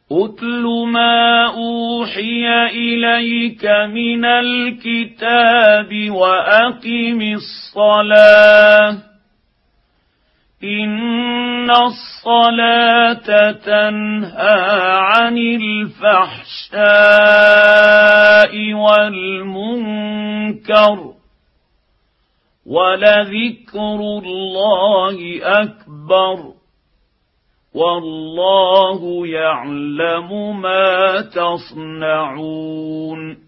اتل ما اوحي اليك من الكتاب واقم الصلاه ان الصلاه تنهى عن الفحشاء والمنكر ولذكر الله اكبر والله يعلم ما تصنعون.